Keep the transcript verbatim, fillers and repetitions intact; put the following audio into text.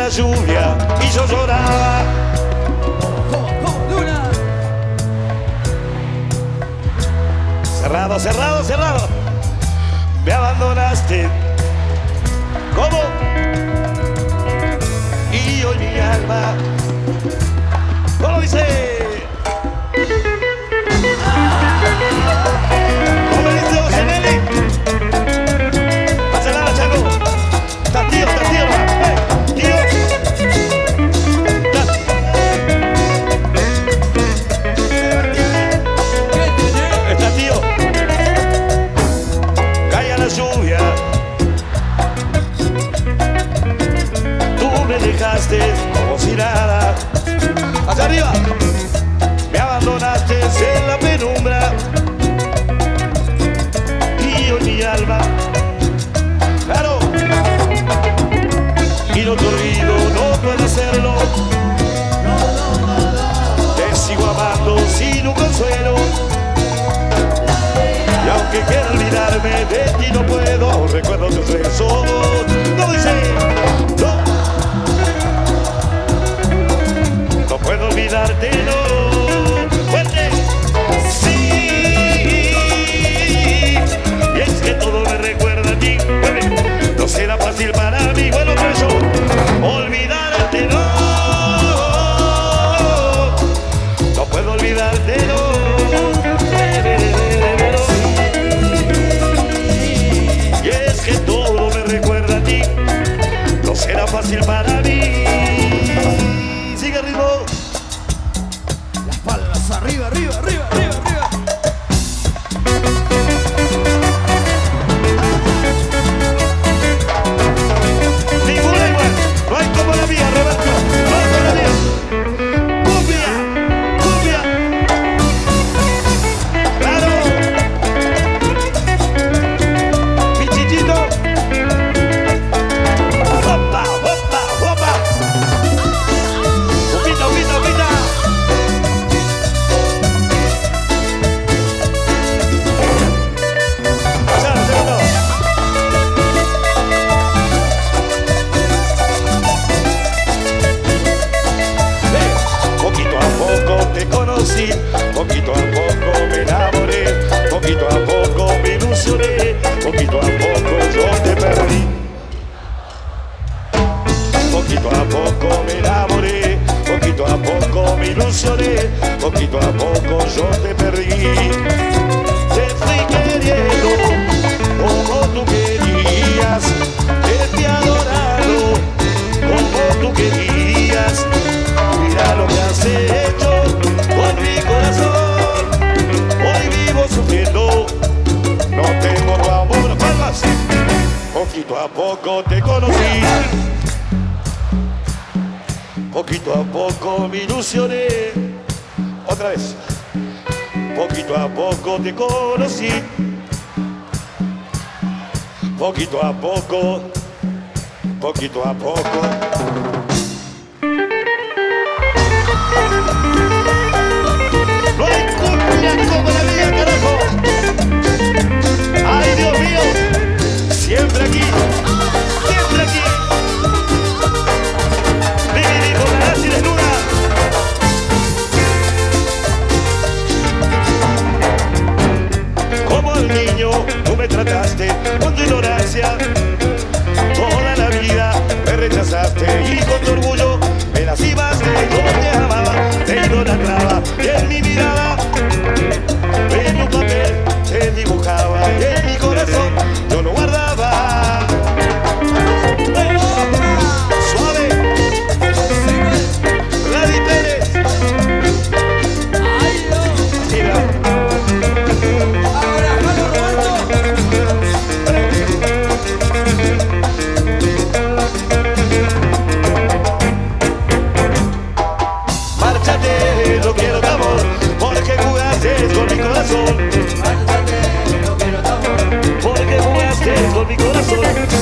la lluvia y yo lloraba. Cerrado, cerrado, cerrado. Me abandonaste. ¿Cómo? Y hoy mi alma. ¿Cómo dice? ¿Cómo dice José Nelly? Pásala la Chango. Está tío, está tío, hey, tío. Está tío. Calla la lluvia. Tú me dejaste como si nada. Hacia arriba. Me abandonaste en la penumbra. Y hoy mi alma. Claro. Y no te olvido, no puedo hacerlo. Te sigo amando sin un consuelo. Y aunque quiera olvidarme de ti no puedo. Recuerdo tus besos. No dice, no. No puedo olvidarte, no. Fuerte. Sí. Y es que todo me recuerda a ti. No será fácil para mí. Bueno, pero yo olvidarte, no. No puedo olvidarte, no. Y es que todo me recuerda a ti. No será fácil para mí. Sigue el ritmo. Las palmas arriba, arriba, arriba, arriba, arriba. Ninguna igual. No hay como la mía, Roberto. No hay como la mía. Cumbia, cumbia. Claro. Pichichito. Opa, opa, opa. Upita, upita, upita. Pasar, segundo. Poquito a poco te conocí, poquito a poco me enamoré, poquito a poco me ilusioné, poquito a poco yo te perdí. Poquito a poco me enamoré, poquito a poco me ilusioné, poquito a poco yo te perdí. Te fui queriendo como tú querías, te he adorado como tú querías. Mira lo que has hecho con mi corazón. Hoy vivo sufriendo, no tengo tu amor. Palmas. Poquito a poco te conocí, poquito a poco me ilusioné. Otra vez. Poquito a poco te conocí, poquito a poco, poquito a poco. No hay cumbia como la mía, carajo. Ay, Dios mío. Siempre aquí, siempre aquí. Viví con la nazi desnuda. Como al niño tú me trataste con tu ignorancia. Toda la vida me rechazaste y con tu orgullo me lastimaste. Yo te amaba, te idolatraba y en mi mirada, en un papel te dibujaba y en mi corazón yo lo guardaba. Suave, Radi Pérez. Ay, Dios. Mira. Ahora, Carlos Roberto. Márchate, no quiero tu amor, porque jugaste con mi corazón. Márchate, no quiero tu amor. Porque jugaste con mi corazón.